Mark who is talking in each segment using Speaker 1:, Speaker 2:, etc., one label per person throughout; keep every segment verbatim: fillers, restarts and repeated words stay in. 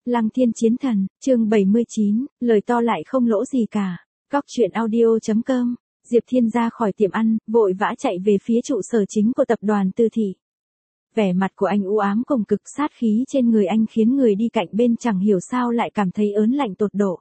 Speaker 1: Lăng Thiên Chiến Thần, chương bảy mươi chín, lời to lại không lỗ gì cả. Cóc truyện audio chấm com. Diệp Thiên ra khỏi tiệm ăn, vội vã chạy về phía trụ sở chính của tập đoàn Tư Thị. Vẻ mặt của anh u ám cùng cực, sát khí trên người anh khiến người đi cạnh bên chẳng hiểu sao lại cảm thấy ớn lạnh tột độ.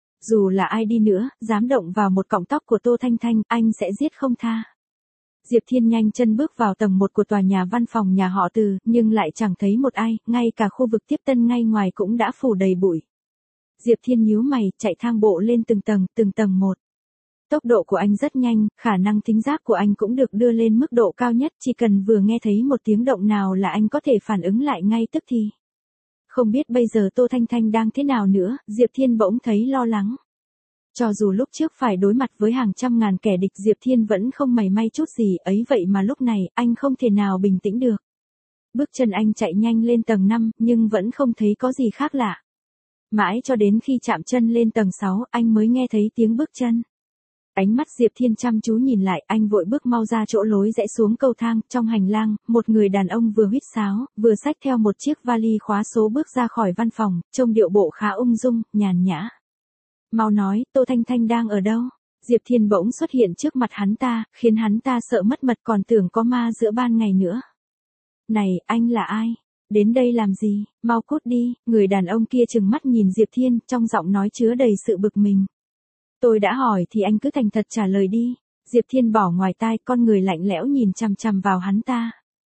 Speaker 1: Dù là ai đi nữa, dám động vào một cọng tóc của Tô Thanh Thanh, anh sẽ giết không tha. Diệp Thiên nhanh chân bước vào tầng một của tòa nhà văn phòng nhà họ Từ, nhưng lại chẳng thấy một ai, ngay cả khu vực tiếp tân ngay ngoài cũng đã phủ đầy bụi. Diệp Thiên nhíu mày, chạy thang bộ lên từng tầng, từng tầng một. Tốc độ của anh rất nhanh, khả năng thính giác của anh cũng được đưa lên mức độ cao nhất, chỉ cần vừa nghe thấy một tiếng động nào là anh có thể phản ứng lại ngay tức thì. Không biết bây giờ Tô Thanh Thanh đang thế nào nữa, Diệp Thiên bỗng thấy lo lắng. Cho dù lúc trước phải đối mặt với hàng trăm ngàn kẻ địch, Diệp Thiên vẫn không mảy may chút gì, ấy vậy mà lúc này, anh không thể nào bình tĩnh được. Bước chân anh chạy nhanh lên tầng năm, nhưng vẫn không thấy có gì khác lạ. Mãi cho đến khi chạm chân lên tầng sáu, anh mới nghe thấy tiếng bước chân. Ánh mắt Diệp Thiên chăm chú nhìn lại, anh vội bước mau ra chỗ lối rẽ xuống cầu thang. Trong hành lang, một người đàn ông vừa huýt sáo, vừa xách theo một chiếc vali khóa số bước ra khỏi văn phòng, trông điệu bộ khá ung dung, nhàn nhã. Mau nói, Tô Thanh Thanh đang ở đâu? Diệp Thiên bỗng xuất hiện trước mặt hắn ta, khiến hắn ta sợ mất mật, còn tưởng có ma giữa ban ngày nữa. Này, anh là ai? Đến đây làm gì? Mau cút đi. Người đàn ông kia trừng mắt nhìn Diệp Thiên, trong giọng nói chứa đầy sự bực mình. Tôi đã hỏi thì anh cứ thành thật trả lời đi. Diệp Thiên bỏ ngoài tai, con người lạnh lẽo nhìn chằm chằm vào hắn ta.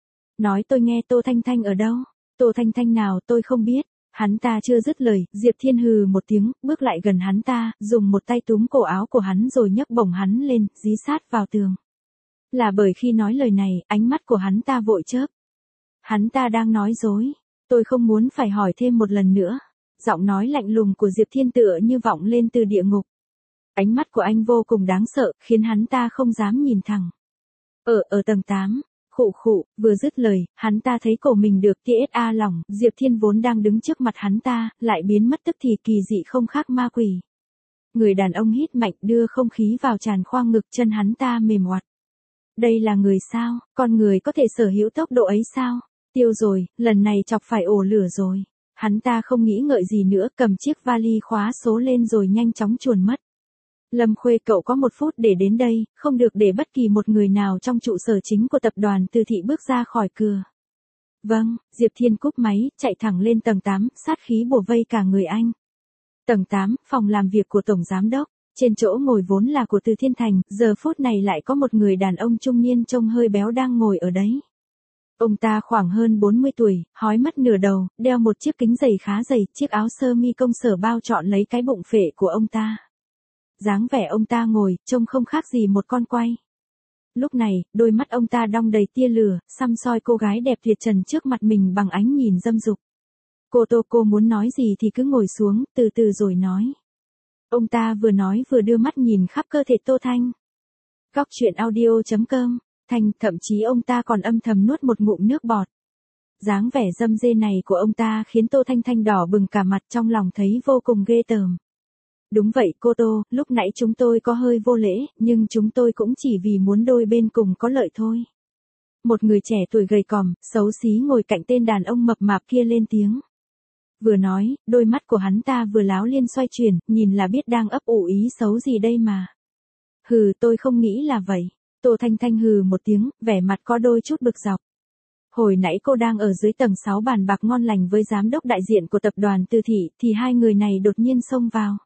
Speaker 1: Nói tôi nghe, Tô Thanh Thanh ở đâu? Tô Thanh Thanh nào, tôi không biết. Hắn ta chưa dứt lời, Diệp Thiên hừ một tiếng, bước lại gần hắn ta, dùng một tay túm cổ áo của hắn rồi nhấc bổng hắn lên, dí sát vào tường. Là bởi khi nói lời này, ánh mắt của hắn ta vội chớp. Hắn ta đang nói dối. Tôi không muốn phải hỏi thêm một lần nữa. Giọng nói lạnh lùng của Diệp Thiên tựa như vọng lên từ địa ngục. Ánh mắt của anh vô cùng đáng sợ, khiến hắn ta không dám nhìn thẳng. Ở, ở tầng tám. Khụ khụ, vừa dứt lời, hắn ta thấy cổ mình được tê ét a lỏng, Diệp Thiên vốn đang đứng trước mặt hắn ta, lại biến mất tức thì, kỳ dị không khác ma quỷ. Người đàn ông hít mạnh, đưa không khí vào tràn khoang ngực, chân hắn ta mềm oặt. Đây là người sao? Con người có thể sở hữu tốc độ ấy sao? Tiêu rồi, lần này chọc phải ổ lửa rồi. Hắn ta không nghĩ ngợi gì nữa, cầm chiếc vali khóa số lên rồi nhanh chóng chuồn mất. Lâm Khuê, cậu có một phút để đến đây, không được để bất kỳ một người nào trong trụ sở chính của tập đoàn Tư Thị bước ra khỏi cửa. Vâng, Diệp Thiên cúp máy, chạy thẳng lên tầng tám, sát khí bủa vây cả người anh. Tầng tám, phòng làm việc của Tổng Giám Đốc. Trên chỗ ngồi vốn là của Từ Thiên Thành, giờ phút này lại có một người đàn ông trung niên trông hơi béo đang ngồi ở đấy. Ông ta khoảng hơn bốn mươi tuổi, hói mất nửa đầu, đeo một chiếc kính dày khá dày, chiếc áo sơ mi công sở bao trọn lấy cái bụng phệ của ông ta. Dáng vẻ ông ta ngồi, trông không khác gì một con quay. Lúc này, đôi mắt ông ta đong đầy tia lửa, săm soi cô gái đẹp tuyệt trần trước mặt mình bằng ánh nhìn dâm dục. Cô Tô, cô muốn nói gì thì cứ ngồi xuống, từ từ rồi nói. Ông ta vừa nói vừa đưa mắt nhìn khắp cơ thể Tô Thanh. Cóc truyện audio chấm com. Thanh, thậm chí ông ta còn âm thầm nuốt một ngụm nước bọt. Dáng vẻ dâm dê này của ông ta khiến Tô Thanh Thanh đỏ bừng cả mặt, trong lòng thấy vô cùng ghê tởm. Đúng vậy cô Tô, lúc nãy chúng tôi có hơi vô lễ, nhưng chúng tôi cũng chỉ vì muốn đôi bên cùng có lợi thôi. Một người trẻ tuổi gầy còm, xấu xí ngồi cạnh tên đàn ông mập mạp kia lên tiếng. Vừa nói, đôi mắt của hắn ta vừa láo liên xoay chuyển, nhìn là biết đang ấp ủ ý xấu gì đây mà. Hừ, tôi không nghĩ là vậy. Tô Thanh Thanh hừ một tiếng, vẻ mặt có đôi chút bực dọc. Hồi nãy cô đang ở dưới tầng sáu bàn bạc ngon lành với giám đốc đại diện của tập đoàn Tư Thị, thì hai người này đột nhiên xông vào.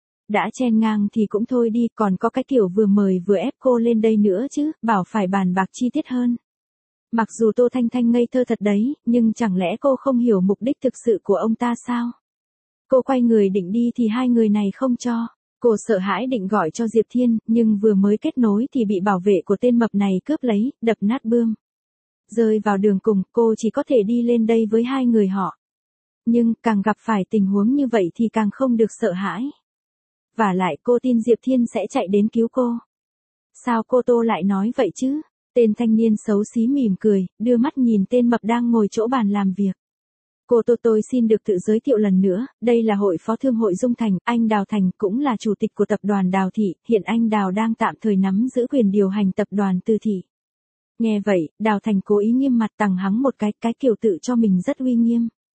Speaker 1: Đã chen ngang thì cũng thôi đi, còn có cái kiểu vừa mời vừa ép cô lên đây nữa chứ, bảo phải bàn bạc chi tiết hơn. Mặc dù Tô Thanh Thanh ngây thơ thật đấy, nhưng chẳng lẽ cô không hiểu mục đích thực sự của ông ta sao? Cô quay người định đi thì hai người này không cho. Cô sợ hãi định gọi cho Diệp Thiên, nhưng vừa mới kết nối thì bị bảo vệ của tên mập này cướp lấy, đập nát bươm. Rơi vào đường cùng, cô chỉ có thể đi lên đây với hai người họ. Nhưng, càng gặp phải tình huống như vậy thì càng không được sợ hãi. Và lại cô tin Diệp Thiên sẽ chạy đến cứu cô. Sao cô Tô lại nói vậy chứ? Tên thanh niên xấu xí mỉm cười, đưa mắt nhìn tên mập đang ngồi chỗ bàn làm việc. Cô Tô, tôi xin được tự giới thiệu lần nữa, đây là hội phó thương hội Dung Thành, anh Đào Thành cũng là chủ tịch của tập đoàn Đào Thị, hiện anh Đào đang tạm thời nắm giữ quyền điều hành tập đoàn Tư Thị. Nghe vậy, Đào Thành cố ý nghiêm mặt tằng hắng một cái, cái kiểu tự cho mình rất uy nghiêm.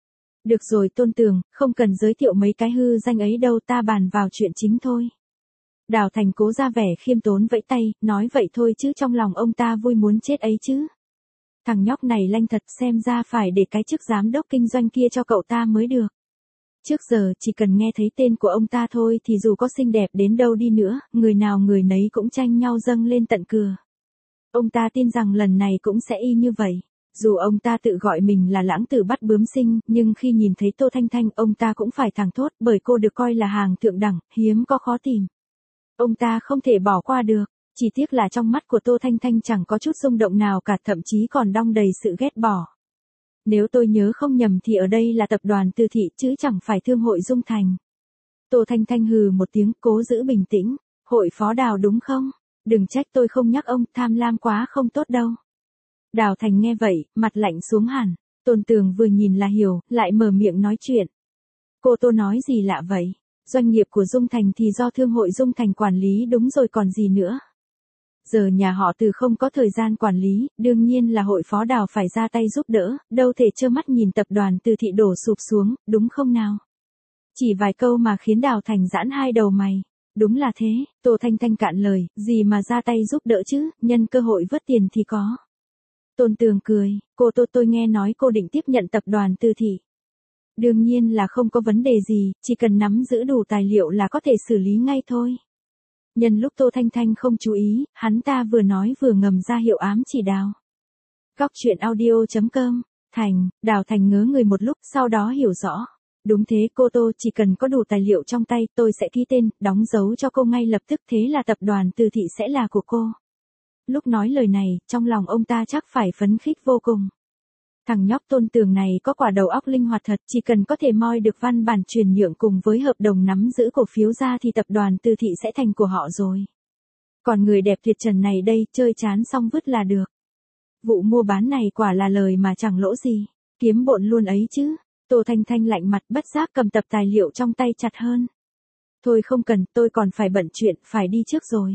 Speaker 1: Được rồi Tôn Tường, không cần giới thiệu mấy cái hư danh ấy đâu, ta bàn vào chuyện chính thôi. Đào Thành cố ra vẻ khiêm tốn vẫy tay, nói vậy thôi chứ trong lòng ông ta vui muốn chết ấy chứ. Thằng nhóc này lanh thật, xem ra phải để cái chức giám đốc kinh doanh kia cho cậu ta mới được. Trước giờ chỉ cần nghe thấy tên của ông ta thôi thì dù có xinh đẹp đến đâu đi nữa, người nào người nấy cũng tranh nhau dâng lên tận cửa. Ông ta tin rằng lần này cũng sẽ y như vậy. Dù ông ta tự gọi mình là lãng tử bắt bướm sinh, nhưng khi nhìn thấy Tô Thanh Thanh ông ta cũng phải thẳng thốt, bởi cô được coi là hàng thượng đẳng, hiếm có khó tìm. Ông ta không thể bỏ qua được, chỉ tiếc là trong mắt của Tô Thanh Thanh chẳng có chút rung động nào cả, thậm chí còn đong đầy sự ghét bỏ. Nếu tôi nhớ không nhầm thì ở đây là tập đoàn Tư Thị chứ chẳng phải thương hội Dung Thành. Tô Thanh Thanh hừ một tiếng, cố giữ bình tĩnh, hội phó Đào đúng không? Đừng trách tôi không nhắc ông, tham lam quá không tốt đâu. Đào Thành nghe vậy, mặt lạnh xuống hẳn, Tôn Tường vừa nhìn là hiểu, lại mở miệng nói chuyện. Cô Tô nói gì lạ vậy? Doanh nghiệp của Dung Thành thì do thương hội Dung Thành quản lý đúng rồi còn gì nữa. Giờ nhà họ Từ không có thời gian quản lý, đương nhiên là hội phó Đào phải ra tay giúp đỡ, đâu thể trơ mắt nhìn tập đoàn Từ Thị đổ sụp xuống, đúng không nào? Chỉ vài câu mà khiến Đào Thành giãn hai đầu mày. Đúng là thế, Tô Thanh Thanh cạn lời, gì mà ra tay giúp đỡ chứ, nhân cơ hội vớt tiền thì có. Tôn Tường cười, cô Tô tôi nghe nói cô định tiếp nhận tập đoàn Tư Thị. Đương nhiên là không có vấn đề gì, chỉ cần nắm giữ đủ tài liệu là có thể xử lý ngay thôi. Nhân lúc Tô Thanh Thanh không chú ý, hắn ta vừa nói vừa ngầm ra hiệu ám chỉ Đào. Góc truyện audio chấm com, Thành, Đào Thành ngớ người một lúc, sau đó hiểu rõ. Đúng thế cô Tô, chỉ cần có đủ tài liệu trong tay tôi sẽ ký tên, đóng dấu cho cô ngay lập tức, thế là tập đoàn Tư Thị sẽ là của cô. Lúc nói lời này, trong lòng ông ta chắc phải phấn khích vô cùng. Thằng nhóc Tôn Tường này có quả đầu óc linh hoạt thật, chỉ cần có thể moi được văn bản chuyển nhượng cùng với hợp đồng nắm giữ cổ phiếu ra thì tập đoàn Tư Thị sẽ thành của họ rồi. Còn người đẹp tuyệt trần này đây, chơi chán xong vứt là được. Vụ mua bán này quả là lời mà chẳng lỗ gì, kiếm bộn luôn ấy chứ. Tô Thanh Thanh lạnh mặt bất giác cầm tập tài liệu trong tay chặt hơn. Thôi không cần, tôi còn phải bận chuyện, phải đi trước rồi.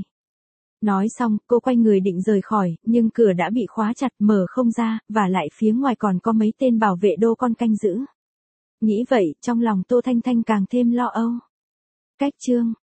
Speaker 1: Nói xong, cô quay người định rời khỏi, nhưng cửa đã bị khóa chặt, mở không ra, và lại phía ngoài còn có mấy tên bảo vệ đô con canh giữ. Nghĩ vậy, trong lòng Tô Thanh Thanh càng thêm lo âu. Cách chương